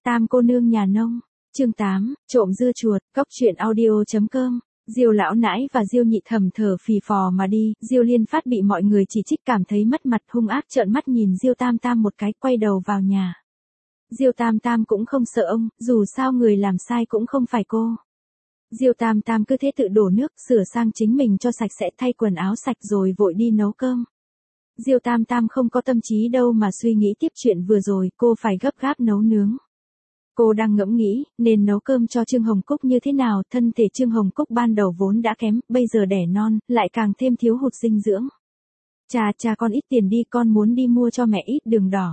Tam cô nương nhà nông, chương 8, trộm dưa chuột, cóc truyện audio.com. Diêu lão nãi và Diêu nhị thầm thở phì phò mà đi, Diêu Liên Phát bị mọi người chỉ trích cảm thấy mất mặt, hung ác trợn mắt nhìn Diêu Tam Tam một cái, quay đầu vào nhà. Diêu Tam Tam cũng không sợ ông, dù sao người làm sai cũng không phải cô. Diêu Tam Tam cứ thế tự đổ nước, sửa sang chính mình cho sạch sẽ, thay quần áo sạch rồi vội đi nấu cơm. Diêu Tam Tam không có tâm trí đâu mà suy nghĩ tiếp chuyện vừa rồi, cô phải gấp gáp nấu nướng. Cô đang ngẫm nghĩ, nên nấu cơm cho Trương Hồng Cúc như thế nào, thân thể Trương Hồng Cúc ban đầu vốn đã kém, bây giờ đẻ non, lại càng thêm thiếu hụt dinh dưỡng. Cha con ít tiền đi, con muốn đi mua cho mẹ ít đường đỏ.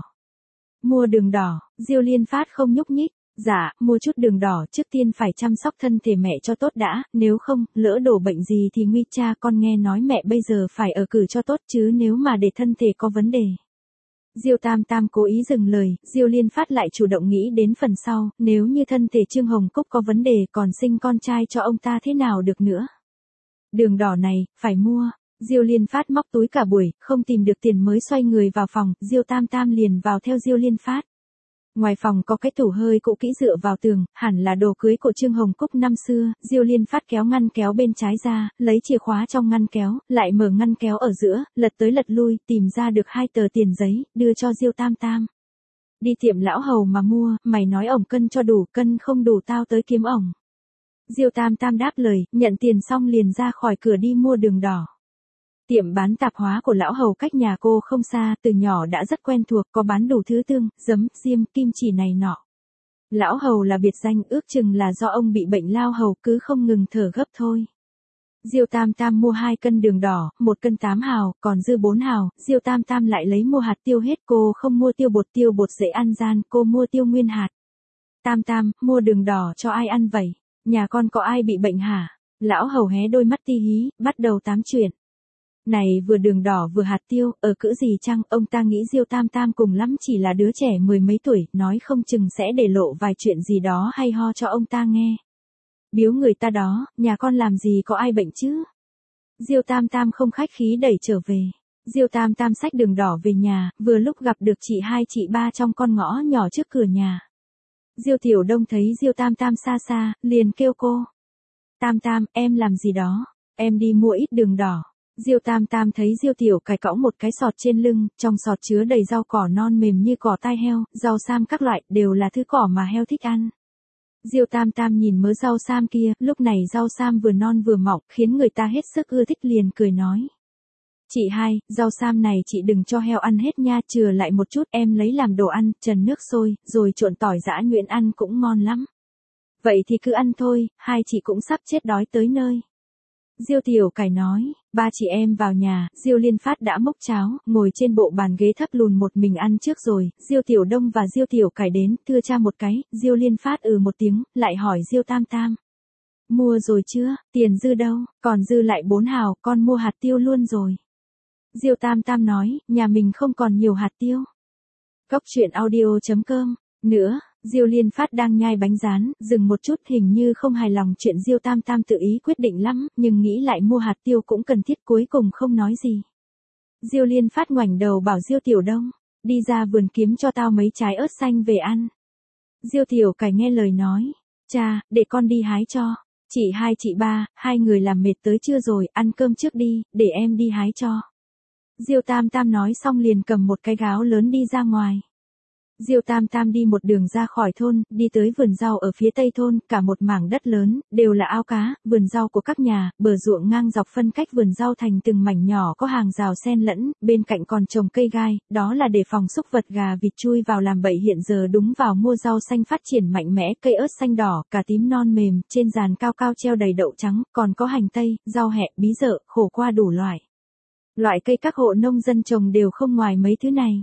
Mua đường đỏ, Diêu Liên Phát không nhúc nhích. Dạ, mua chút đường đỏ, trước tiên phải chăm sóc thân thể mẹ cho tốt đã, nếu không, lỡ đổ bệnh gì thì nguy. Cha con nghe nói mẹ bây giờ phải ở cử cho tốt chứ nếu mà để thân thể có vấn đề. Diêu Tam Tam cố ý dừng lời, Diêu Liên Phát lại chủ động nghĩ đến phần sau, nếu như thân thể Trương Hồng Cúc có vấn đề còn sinh con trai cho ông ta thế nào được nữa. Đường đỏ này, phải mua. Diêu Liên Phát móc túi cả buổi, không tìm được tiền mới xoay người vào phòng, Diêu Tam Tam liền vào theo Diêu Liên Phát. Ngoài phòng có cái tủ hơi cũ kỹ dựa vào tường, hẳn là đồ cưới của Trương Hồng Cúc năm xưa, Diêu Liên Phát kéo ngăn kéo bên trái ra, lấy chìa khóa trong ngăn kéo, lại mở ngăn kéo ở giữa, lật tới lật lui, tìm ra được 2 tờ tiền giấy, đưa cho Diêu Tam Tam. Đi tiệm lão hầu mà mua, mày nói ổng cân cho đủ, cân không đủ tao tới kiếm ổng. Diêu Tam Tam đáp lời, nhận tiền xong liền ra khỏi cửa đi mua đường đỏ. Tiệm bán tạp hóa của lão hầu cách nhà cô không xa, từ nhỏ đã rất quen thuộc, có bán đủ thứ tương, giấm, xiêm, kim chỉ này nọ. Lão hầu là biệt danh, ước chừng là do ông bị bệnh lao hầu cứ không ngừng thở gấp thôi. Diêu Tam Tam mua 2 cân đường đỏ, 1 cân 8 hào, còn dư 4 hào, Diêu Tam Tam lại lấy mua hạt tiêu hết, cô không mua tiêu bột dễ ăn gian, cô mua tiêu nguyên hạt. Tam Tam, mua đường đỏ cho ai ăn vậy? Nhà con có ai bị bệnh hả? Lão hầu hé đôi mắt ti hí, bắt đầu tám chuyện. Này vừa đường đỏ vừa hạt tiêu, ở cữ gì chăng, ông ta nghĩ Diêu Tam Tam cùng lắm chỉ là đứa trẻ 10 mấy tuổi, nói không chừng sẽ để lộ vài chuyện gì đó hay ho cho ông ta nghe. Biếu người ta đó, nhà con làm gì có ai bệnh chứ? Diêu Tam Tam không khách khí đẩy trở về. Diêu Tam Tam xách đường đỏ về nhà, vừa lúc gặp được chị 2 chị 3 trong con ngõ nhỏ trước cửa nhà. Diêu Tiểu Đông thấy Diêu Tam Tam xa xa, liền kêu cô. Tam Tam, em làm gì đó? Em đi mua ít đường đỏ. Diêu Tam Tam thấy Diêu Tiểu Cải cõng một cái sọt trên lưng, trong sọt chứa đầy rau cỏ non mềm như cỏ tai heo, rau sam các loại, đều là thứ cỏ mà heo thích ăn. Diêu Tam Tam nhìn mớ rau sam kia, lúc này rau sam vừa non vừa mọng, khiến người ta hết sức ưa thích, liền cười nói. Chị hai, rau sam này chị đừng cho heo ăn hết nha, chừa lại một chút em lấy làm đồ ăn, trần nước sôi, rồi trộn tỏi giã nhuyễn ăn cũng ngon lắm. Vậy thì cứ ăn thôi, hai chị cũng sắp chết đói tới nơi. Diêu Tiểu Cải nói, 3 chị em vào nhà, Diêu Liên Phát đã múc cháo, ngồi trên bộ bàn ghế thấp lùn một mình ăn trước rồi, Diêu Tiểu Đông và Diêu Tiểu Cải đến, thưa cha một cái, Diêu Liên Phát một tiếng, lại hỏi Diêu Tam Tam. Mua rồi chưa, tiền dư đâu, còn dư lại 4 hào, con mua hạt tiêu luôn rồi. Diêu Tam Tam nói, nhà mình không còn nhiều hạt tiêu. Cóc truyện audio.com, nữa. Diêu Liên Phát đang nhai bánh rán, dừng một chút, hình như không hài lòng chuyện Diêu Tam Tam tự ý quyết định lắm, nhưng nghĩ lại mua hạt tiêu cũng cần thiết, cuối cùng không nói gì. Diêu Liên Phát ngoảnh đầu bảo Diêu Tiểu Đông, đi ra vườn kiếm cho tao mấy trái ớt xanh về ăn. Diêu Tiểu Cải nghe lời nói, cha, để con đi hái cho. Chị 2 chị 3, 2 người làm mệt tới trưa rồi, ăn cơm trước đi, để em đi hái cho. Diêu Tam Tam nói xong liền cầm một cái gáo lớn đi ra ngoài. Diêu Tam Tam đi một đường ra khỏi thôn, đi tới vườn rau ở phía tây thôn, cả một mảng đất lớn, đều là ao cá, vườn rau của các nhà, bờ ruộng ngang dọc phân cách vườn rau thành từng mảnh nhỏ có hàng rào xen lẫn, bên cạnh còn trồng cây gai, đó là để phòng súc vật gà vịt chui vào làm bậy, hiện giờ đúng vào mùa rau xanh phát triển mạnh mẽ, cây ớt xanh đỏ, cà tím non mềm, trên giàn cao cao treo đầy đậu trắng, còn có hành tây, rau hẹ, bí dợ, khổ qua đủ loại. Loại cây các hộ nông dân trồng đều không ngoài mấy thứ này.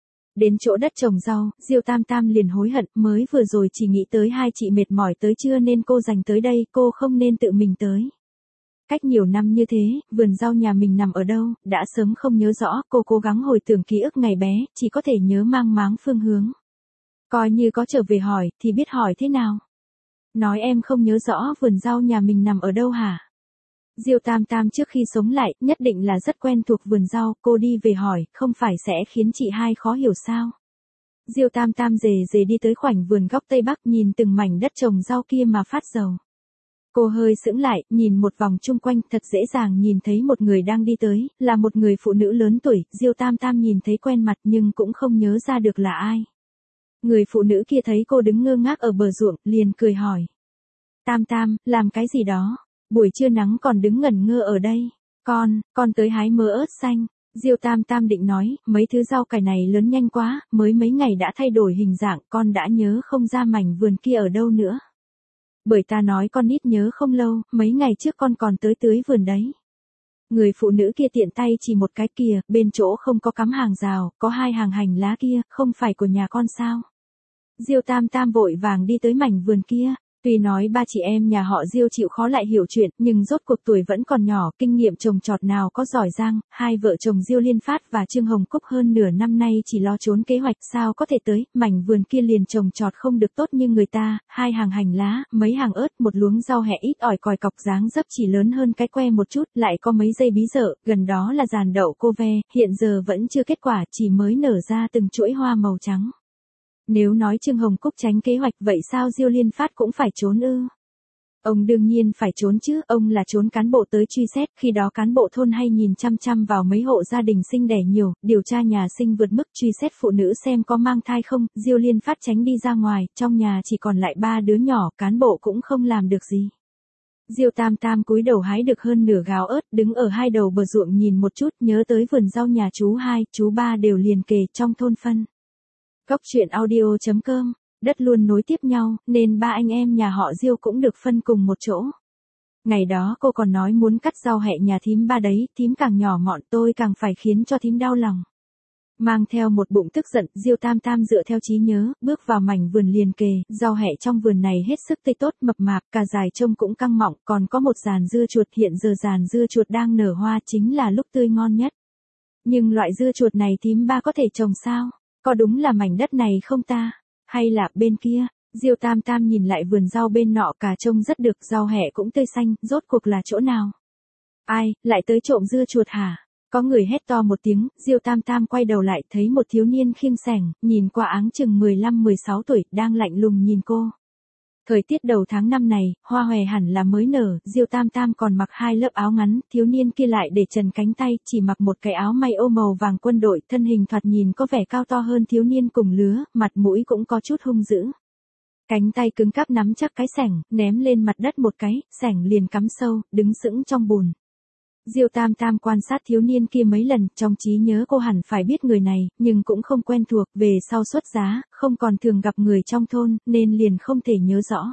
Đến chỗ đất trồng rau, Diêu Tam Tam liền hối hận, mới vừa rồi chỉ nghĩ tới 2 chị mệt mỏi tới trưa nên cô dành tới đây, cô không nên tự mình tới. Cách nhiều năm như thế, vườn rau nhà mình nằm ở đâu, đã sớm không nhớ rõ, cô cố gắng hồi tưởng ký ức ngày bé, chỉ có thể nhớ mang máng phương hướng. Coi như có trở về hỏi, thì biết hỏi thế nào? Nói em không nhớ rõ vườn rau nhà mình nằm ở đâu hả? Diêu Tam Tam trước khi sống lại, nhất định là rất quen thuộc vườn rau, cô đi về hỏi, không phải sẽ khiến chị hai khó hiểu sao? Diêu Tam Tam rề rề đi tới khoảnh vườn góc tây bắc, nhìn từng mảnh đất trồng rau kia mà phát rầu. Cô hơi sững lại, nhìn một vòng chung quanh, thật dễ dàng nhìn thấy một người đang đi tới, là một người phụ nữ lớn tuổi. Diêu Tam Tam nhìn thấy quen mặt nhưng cũng không nhớ ra được là ai. Người phụ nữ kia thấy cô đứng ngơ ngác ở bờ ruộng, liền cười hỏi. Tam Tam, làm cái gì đó? Buổi trưa nắng còn đứng ngẩn ngơ ở đây. Con tới hái mớ ớt xanh. Diêu Tam Tam định nói, mấy thứ rau cải này lớn nhanh quá, mới mấy ngày đã thay đổi hình dạng, con đã nhớ không ra mảnh vườn kia ở đâu nữa. Bởi ta nói con ít nhớ không lâu, mấy ngày trước con còn tới tưới vườn đấy. Người phụ nữ kia tiện tay chỉ một cái kìa, bên chỗ không có cắm hàng rào, có 2 hàng hành lá kia, không phải của nhà con sao? Diêu Tam Tam vội vàng đi tới mảnh vườn kia. Tuy nói ba chị em nhà họ Diêu chịu khó lại hiểu chuyện, nhưng rốt cuộc tuổi vẫn còn nhỏ, kinh nghiệm trồng trọt nào có giỏi giang. Hai vợ chồng Diêu Liên Phát và Trương Hồng Cúc hơn nửa năm nay chỉ lo trốn kế hoạch, sao có thể tới, mảnh vườn kia liền trồng trọt không được tốt như người ta, 2 hàng hành lá, mấy hàng ớt, một luống rau hẹ ít ỏi còi cọc dáng dấp chỉ lớn hơn cái que một chút, lại có mấy dây bí dợ, gần đó là giàn đậu cô ve, hiện giờ vẫn chưa kết quả, chỉ mới nở ra từng chuỗi hoa màu trắng. Nếu nói Trương Hồng Cúc tránh kế hoạch, vậy sao Diêu Liên Phát cũng phải trốn ư? Ông đương nhiên phải trốn chứ, ông là trốn cán bộ tới truy xét, khi đó cán bộ thôn hay nhìn chăm chăm vào mấy hộ gia đình sinh đẻ nhiều, điều tra nhà sinh vượt mức, truy xét phụ nữ xem có mang thai không. Diêu Liên Phát tránh đi ra ngoài, trong nhà chỉ còn lại 3 đứa nhỏ, cán bộ cũng không làm được gì. Diêu Tam Tam cúi đầu hái được hơn nửa gáo ớt, đứng ở hai đầu bờ ruộng nhìn một chút, nhớ tới vườn rau nhà chú hai, chú ba đều liền kề trong thôn phân. Góc truyện audio.com, đất luôn nối tiếp nhau, nên 3 anh em nhà họ Diêu cũng được phân cùng một chỗ. Ngày đó cô còn nói muốn cắt rau hẹ nhà thím ba đấy, thím càng nhỏ mọn tôi càng phải khiến cho thím đau lòng. Mang theo một bụng tức giận, Diêu Tam Tam dựa theo trí nhớ, bước vào mảnh vườn liền kề, rau hẹ trong vườn này hết sức tươi tốt, mập mạp, cả dài trông cũng căng mọng, còn có một giàn dưa chuột, hiện giờ giàn dưa chuột đang nở hoa, chính là lúc tươi ngon nhất. Nhưng loại dưa chuột này thím ba có thể trồng sao? Có đúng là mảnh đất này không ta? Hay là bên kia? Diêu Tam Tam nhìn lại vườn rau bên nọ, cả trông rất được, rau hẹ cũng tươi xanh, rốt cuộc là chỗ nào? Ai, lại tới trộm dưa chuột hả? Có người hét to một tiếng, Diêu Tam Tam quay đầu lại, thấy một thiếu niên khiêng xẻng, nhìn qua áng chừng 15-16 tuổi, đang lạnh lùng nhìn cô. Thời tiết đầu tháng 5 này, hoa hòe hẳn là mới nở, Diêu Tam Tam còn mặc 2 lớp áo ngắn, thiếu niên kia lại để trần cánh tay, chỉ mặc một cái áo may ô màu vàng quân đội, thân hình thoạt nhìn có vẻ cao to hơn thiếu niên cùng lứa, mặt mũi cũng có chút hung dữ. Cánh tay cứng cáp nắm chắc cái xẻng, ném lên mặt đất một cái, xẻng liền cắm sâu, đứng sững trong bùn. Diêu Tam Tam quan sát thiếu niên kia mấy lần, trong trí nhớ cô hẳn phải biết người này, nhưng cũng không quen thuộc, về sau xuất giá, không còn thường gặp người trong thôn, nên liền không thể nhớ rõ.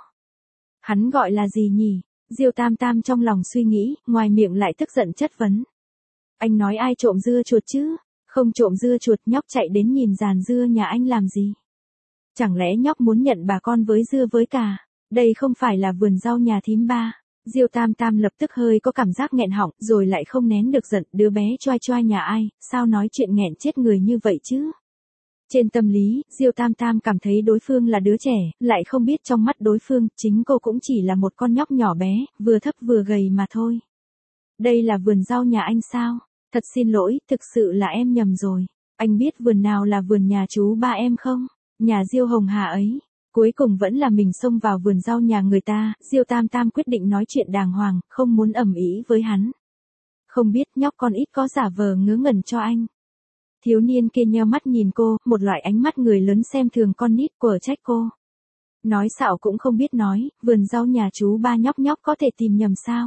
Hắn gọi là gì nhỉ? Diêu Tam Tam trong lòng suy nghĩ, ngoài miệng lại tức giận chất vấn. Anh nói ai trộm dưa chuột chứ? Không trộm dưa chuột, nhóc chạy đến nhìn giàn dưa nhà anh làm gì? Chẳng lẽ nhóc muốn nhận bà con với dưa với cà? Đây không phải là vườn rau nhà thím ba. Diêu Tam Tam lập tức hơi có cảm giác nghẹn họng, rồi lại không nén được giận, đứa bé choai choai nhà ai, sao nói chuyện nghẹn chết người như vậy chứ? Trên tâm lý, Diêu Tam Tam cảm thấy đối phương là đứa trẻ, lại không biết trong mắt đối phương, chính cô cũng chỉ là một con nhóc nhỏ bé, vừa thấp vừa gầy mà thôi. Đây là vườn rau nhà anh sao? Thật xin lỗi, thực sự là em nhầm rồi. Anh biết vườn nào là vườn nhà chú ba em không? Nhà Diêu Hồng Hà ấy. Cuối cùng vẫn là mình xông vào vườn rau nhà người ta, Diêu Tam Tam quyết định nói chuyện đàng hoàng, không muốn ầm ĩ với hắn. Không biết nhóc con ít có giả vờ ngớ ngẩn cho anh. Thiếu niên kia nheo mắt nhìn cô, một loại ánh mắt người lớn xem thường con nít, quở trách cô. Nói xạo cũng không biết nói, vườn rau nhà chú ba nhóc có thể tìm nhầm sao?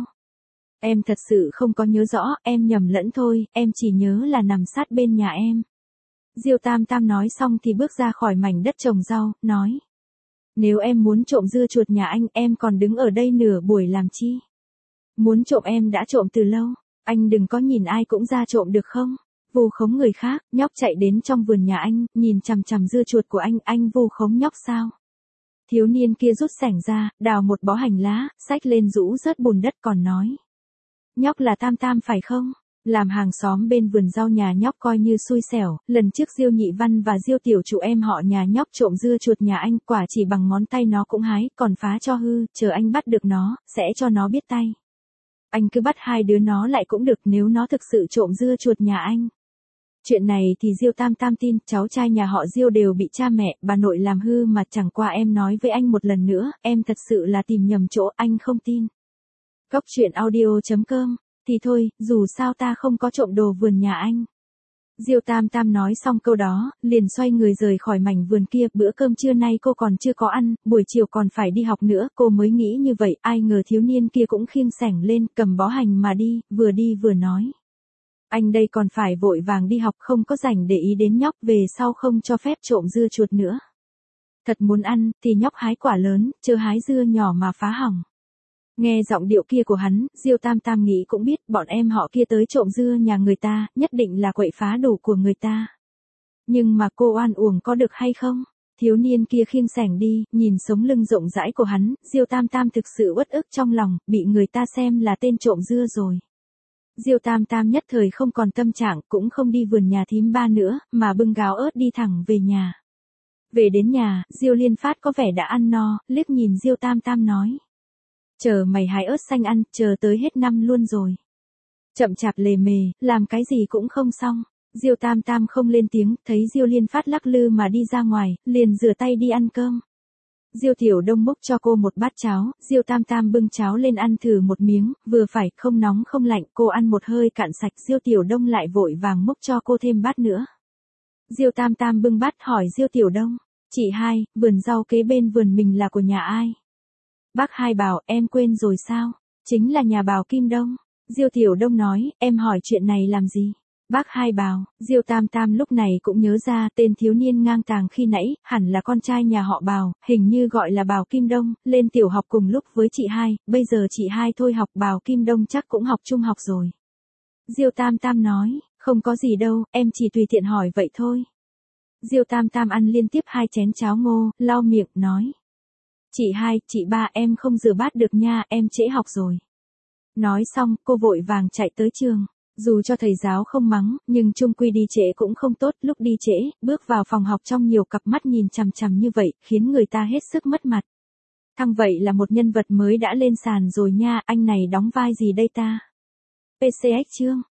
Em thật sự không có nhớ rõ, em nhầm lẫn thôi, em chỉ nhớ là nằm sát bên nhà em. Diêu Tam Tam nói xong thì bước ra khỏi mảnh đất trồng rau, nói. Nếu em muốn trộm dưa chuột nhà anh, em còn đứng ở đây nửa buổi làm chi? Muốn trộm em đã trộm từ lâu, anh đừng có nhìn ai cũng ra trộm được không? Vu khống người khác, nhóc chạy đến trong vườn nhà anh, nhìn chằm chằm dưa chuột của anh vu khống nhóc sao? Thiếu niên kia rút xẻng ra, đào một bó hành lá, xách lên rũ rớt bùn đất còn nói. Nhóc là Tam Tam phải không? Làm hàng xóm bên vườn rau nhà nhóc coi như xui xẻo, lần trước Diêu Nhị Văn và Diêu Tiểu Trụ em họ nhà nhóc trộm dưa chuột nhà anh, quả chỉ bằng ngón tay nó cũng hái, còn phá cho hư, chờ anh bắt được nó, sẽ cho nó biết tay. Anh cứ bắt 2 đứa nó lại cũng được nếu nó thực sự trộm dưa chuột nhà anh. Chuyện này thì Diêu Tam Tam tin, cháu trai nhà họ Diêu đều bị cha mẹ, bà nội làm hư mà chẳng qua em nói với anh một lần nữa, em thật sự là tìm nhầm chỗ, anh không tin. Góc truyện audio.com, thì thôi, dù sao ta không có trộm đồ vườn nhà anh. Diêu Tam Tam nói xong câu đó, liền xoay người rời khỏi mảnh vườn kia, bữa cơm trưa nay cô còn chưa có ăn, buổi chiều còn phải đi học nữa, cô mới nghĩ như vậy, ai ngờ thiếu niên kia cũng khiêng xẻng lên, cầm bó hành mà đi vừa nói. Anh đây còn phải vội vàng đi học, không có rảnh để ý đến nhóc, về sau không cho phép trộm dưa chuột nữa. Thật muốn ăn, thì nhóc hái quả lớn, chớ hái dưa nhỏ mà phá hỏng. Nghe giọng điệu kia của hắn, Diêu Tam Tam nghĩ cũng biết, bọn em họ kia tới trộm dưa nhà người ta, nhất định là quậy phá đồ của người ta. Nhưng mà cô oan uổng có được hay không? Thiếu niên kia khiêng xẻng đi, nhìn sống lưng rộng rãi của hắn, Diêu Tam Tam thực sự uất ức trong lòng, bị người ta xem là tên trộm dưa rồi. Diêu Tam Tam nhất thời không còn tâm trạng, cũng không đi vườn nhà thím ba nữa, mà bưng gáo ớt đi thẳng về nhà. Về đến nhà, Diêu Liên Phát có vẻ đã ăn no, liếc nhìn Diêu Tam Tam nói. Chờ mày hái ớt xanh ăn, chờ tới hết năm luôn rồi. Chậm chạp lề mề, làm cái gì cũng không xong. Diêu Tam Tam không lên tiếng, thấy Diêu Liên Phát lắc lư mà đi ra ngoài, liền rửa tay đi ăn cơm. Diêu Tiểu Đông múc cho cô một bát cháo, Diêu Tam Tam bưng cháo lên ăn thử một miếng, vừa phải, không nóng không lạnh, cô ăn một hơi cạn sạch, Diêu Tiểu Đông lại vội vàng múc cho cô thêm bát nữa. Diêu Tam Tam bưng bát hỏi Diêu Tiểu Đông, chị hai, vườn rau kế bên vườn mình là của nhà ai? Bác hai bảo, em quên rồi sao? Chính là nhà Bào Kim Đông. Diêu Tiểu Đông nói, em hỏi chuyện này làm gì? Bác hai bảo, Diêu Tam Tam lúc này cũng nhớ ra tên thiếu niên ngang tàng khi nãy, hẳn là con trai nhà họ Bào, hình như gọi là Bào Kim Đông, lên tiểu học cùng lúc với chị hai, bây giờ chị hai thôi học, Bào Kim Đông chắc cũng học trung học rồi. Diêu Tam Tam nói, không có gì đâu, em chỉ tùy tiện hỏi vậy thôi. Diêu Tam Tam ăn liên tiếp 2 chén cháo ngô, lau miệng, nói. Chị hai, chị ba, em không rửa bát được nha, em trễ học rồi. Nói xong, cô vội vàng chạy tới trường. Dù cho thầy giáo không mắng, nhưng chung quy đi trễ cũng không tốt, lúc đi trễ, bước vào phòng học trong nhiều cặp mắt nhìn chằm chằm như vậy, khiến người ta hết sức mất mặt. Thằng vậy là một nhân vật mới đã lên sàn rồi nha, anh này đóng vai gì đây ta? PCX chương